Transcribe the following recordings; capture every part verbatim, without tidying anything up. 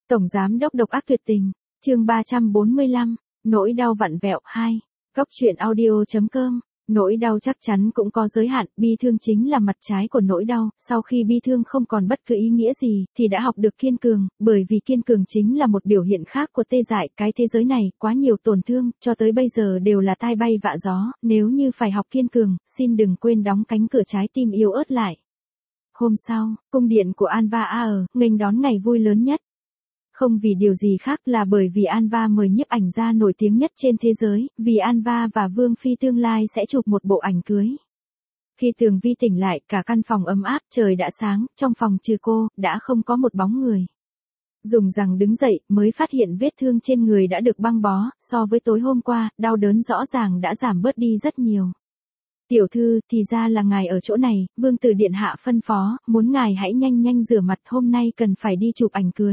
Tổng giám đốc độc ác tuyệt tình, chương ba trăm bốn mươi lăm, nỗi đau vặn vẹo hai. Góc truyện audio.com. Nỗi đau chắc chắn cũng có giới hạn, bi thương chính là mặt trái của nỗi đau, sau khi bi thương không còn bất cứ ý nghĩa gì, thì đã học được kiên cường, bởi vì kiên cường chính là một biểu hiện khác của tê dại, cái thế giới này, quá nhiều tổn thương, cho tới bây giờ đều là tai bay vạ gió, nếu như phải học kiên cường, xin đừng quên đóng cánh cửa trái tim yếu ớt lại. Hôm sau, cung điện của Anva a ở, nghênh đón ngày vui lớn nhất. Không vì điều gì khác là bởi vì Anva mời nhiếp ảnh gia nổi tiếng nhất trên thế giới, vì Anva và Vương Phi tương lai sẽ chụp một bộ ảnh cưới. Khi Tường Vi tỉnh lại, cả căn phòng ấm áp, trời đã sáng, trong phòng trừ cô, đã không có một bóng người. Dùng rằng đứng dậy, mới phát hiện vết thương trên người đã được băng bó, so với tối hôm qua, đau đớn rõ ràng đã giảm bớt đi rất nhiều. Tiểu thư, thì ra là ngài ở chỗ này, Vương tử điện hạ phân phó, muốn ngài hãy nhanh nhanh rửa mặt, hôm nay cần phải đi chụp ảnh cưới.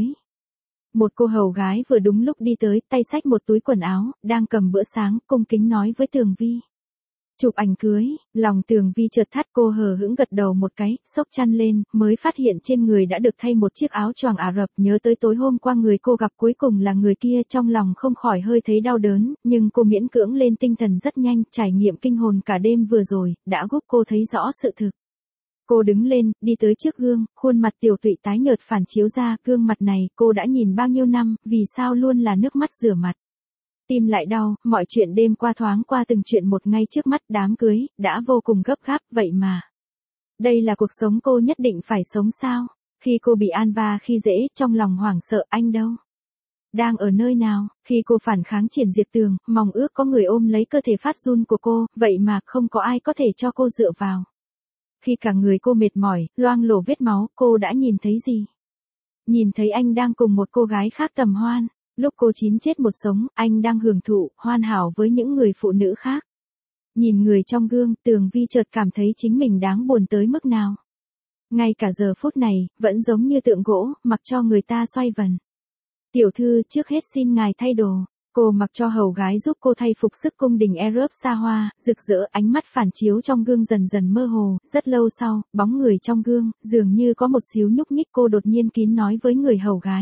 Một cô hầu gái vừa đúng lúc đi tới, tay xách một túi quần áo, đang cầm bữa sáng, cung kính nói với Tường Vi. Chụp ảnh cưới, lòng Tường Vi chợt thắt, cô hờ hững gật đầu một cái, xốc chăn lên, mới phát hiện trên người đã được thay một chiếc áo choàng Ả Rập, nhớ tới tối hôm qua người cô gặp cuối cùng là người kia, trong lòng không khỏi hơi thấy đau đớn, nhưng cô miễn cưỡng lên tinh thần rất nhanh, trải nghiệm kinh hồn cả đêm vừa rồi, đã giúp cô thấy rõ sự thực. Cô đứng lên, đi tới trước gương, khuôn mặt tiểu tụy tái nhợt phản chiếu ra, gương mặt này, cô đã nhìn bao nhiêu năm, vì sao luôn là nước mắt rửa mặt. Tim lại đau, mọi chuyện đêm qua thoáng qua từng chuyện một ngay trước mắt, đám cưới, đã vô cùng gấp gáp, vậy mà. Đây là cuộc sống cô nhất định phải sống sao? Khi cô bị Anva khi dễ, trong lòng hoảng sợ, anh đâu? Đang ở nơi nào? Khi cô phản kháng triển diệt tường, mong ước có người ôm lấy cơ thể phát run của cô, vậy mà không có ai có thể cho cô dựa vào. Khi cả người cô mệt mỏi, loang lổ vết máu, cô đã nhìn thấy gì? Nhìn thấy anh đang cùng một cô gái khác tầm hoan. Lúc cô chín chết một sống, anh đang hưởng thụ, hoàn hảo với những người phụ nữ khác. Nhìn người trong gương, Tường Vi chợt cảm thấy chính mình đáng buồn tới mức nào. Ngay cả giờ phút này, vẫn giống như tượng gỗ, mặc cho người ta xoay vần. Tiểu thư, trước hết xin ngài thay đồ. Cô mặc cho hầu gái giúp cô thay phục sức cung đình Arab xa hoa, rực rỡ, ánh mắt phản chiếu trong gương dần dần mơ hồ, rất lâu sau, bóng người trong gương, dường như có một xíu nhúc nhích, cô đột nhiên kín nói với người hầu gái.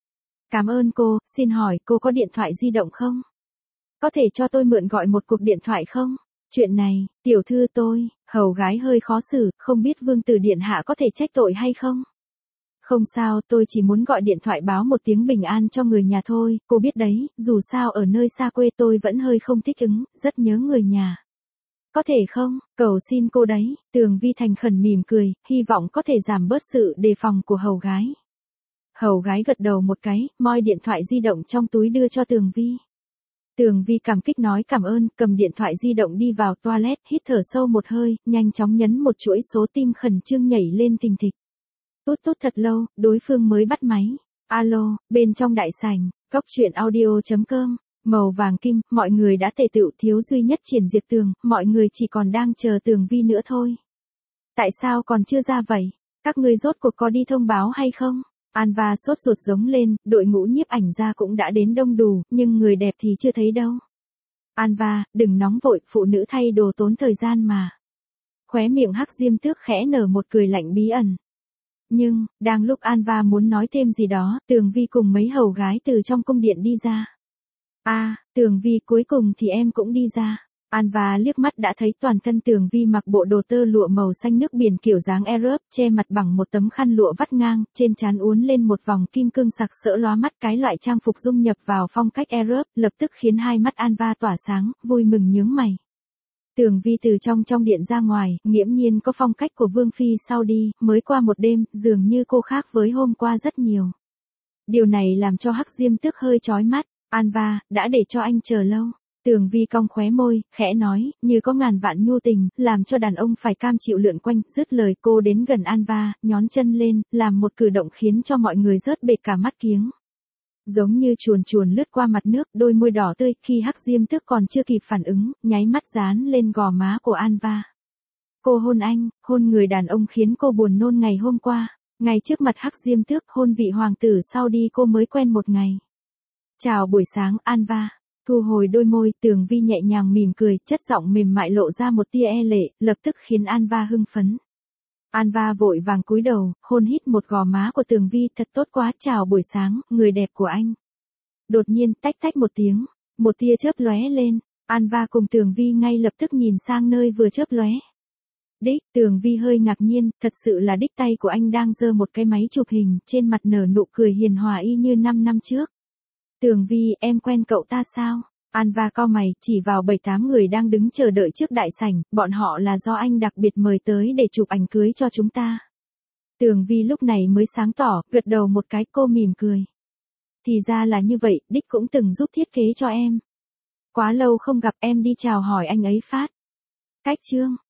Cảm ơn cô, xin hỏi cô có điện thoại di động không? Có thể cho tôi mượn gọi một cuộc điện thoại không? Chuyện này, tiểu thư tôi, hầu gái hơi khó xử, không biết vương tử điện hạ có thể trách tội hay không? Không sao, tôi chỉ muốn gọi điện thoại báo một tiếng bình an cho người nhà thôi, cô biết đấy, dù sao ở nơi xa quê tôi vẫn hơi không thích ứng, rất nhớ người nhà. Có thể không, cầu xin cô đấy, Tường Vi thành khẩn mỉm cười, hy vọng có thể giảm bớt sự đề phòng của hầu gái. Hầu gái gật đầu một cái, moi điện thoại di động trong túi đưa cho Tường Vi. Tường Vi cảm kích nói cảm ơn, cầm điện thoại di động đi vào toilet, hít thở sâu một hơi, nhanh chóng nhấn một chuỗi số tim khẩn trương nhảy lên thình thịch. Tút tút thật lâu, đối phương mới bắt máy. Alo, bên trong đại sảnh, góc truyện audio.com, màu vàng kim, mọi người đã tề tựu, thiếu duy nhất Triển Diệt Tường, mọi người chỉ còn đang chờ Tường Vi nữa thôi. Tại sao còn chưa ra vậy? Các ngươi rốt cuộc có đi thông báo hay không? Anva sốt ruột giống lên, đội ngũ nhiếp ảnh gia cũng đã đến đông đủ, nhưng người đẹp thì chưa thấy đâu. Anva, đừng nóng vội, phụ nữ thay đồ tốn thời gian mà. Khóe miệng Hắc Diêm Tước khẽ nở một cười lạnh bí ẩn. Nhưng, đang lúc Anva muốn nói thêm gì đó, Tường Vi cùng mấy hầu gái từ trong cung điện đi ra. A, à, Tường Vi, cuối cùng thì em cũng đi ra. Anva liếc mắt đã thấy toàn thân Tường Vi mặc bộ đồ tơ lụa màu xanh nước biển kiểu dáng Arab, che mặt bằng một tấm khăn lụa vắt ngang, trên trán uốn lên một vòng kim cương sặc sỡ lóa mắt, cái loại trang phục dung nhập vào phong cách Arab, lập tức khiến hai mắt Anva tỏa sáng, vui mừng nhướng mày. Tường Vi từ trong trong điện ra ngoài, nghiễm nhiên có phong cách của Vương Phi sau đi, mới qua một đêm, dường như cô khác với hôm qua rất nhiều. Điều này làm cho Hắc Diêm Tước hơi chói mắt. Anva, đã để cho anh chờ lâu. Tường Vi cong khóe môi, khẽ nói, như có ngàn vạn nhu tình, làm cho đàn ông phải cam chịu lượn quanh, dứt lời cô đến gần Anva, nhón chân lên, làm một cử động khiến cho mọi người rớt bệt cả mắt kiếng. Giống như chuồn chuồn lướt qua mặt nước, đôi môi đỏ tươi, khi Hắc Diêm Tước còn chưa kịp phản ứng, nháy mắt dán lên gò má của Anva. Cô hôn anh, hôn người đàn ông khiến cô buồn nôn ngày hôm qua, ngay trước mặt Hắc Diêm Tước, hôn vị hoàng tử sau đi cô mới quen một ngày. Chào buổi sáng, Anva. Thu hồi đôi môi, Tường Vi nhẹ nhàng mỉm cười, chất giọng mềm mại lộ ra một tia e lệ, lập tức khiến Anva hưng phấn. Anva vội vàng cúi đầu, hôn hít một gò má của Tường Vi, thật tốt quá, chào buổi sáng, người đẹp của anh. Đột nhiên, tách tách một tiếng, một tia chớp lóe lên, Anva cùng Tường Vi ngay lập tức nhìn sang nơi vừa chớp lóe. Đích, Tường Vi hơi ngạc nhiên, thật sự là đích, tay của anh đang giơ một cái máy chụp hình, trên mặt nở nụ cười hiền hòa y như năm năm trước. Tường Vi, em quen cậu ta sao? Anva cau mày, chỉ vào bảy tám người đang đứng chờ đợi trước đại sảnh, bọn họ là do anh đặc biệt mời tới để chụp ảnh cưới cho chúng ta. Tường Vi lúc này mới sáng tỏ, gật đầu một cái, cô mỉm cười. Thì ra là như vậy, đích cũng từng giúp thiết kế cho em. Quá lâu không gặp, em đi chào hỏi anh ấy phát. Cách chương.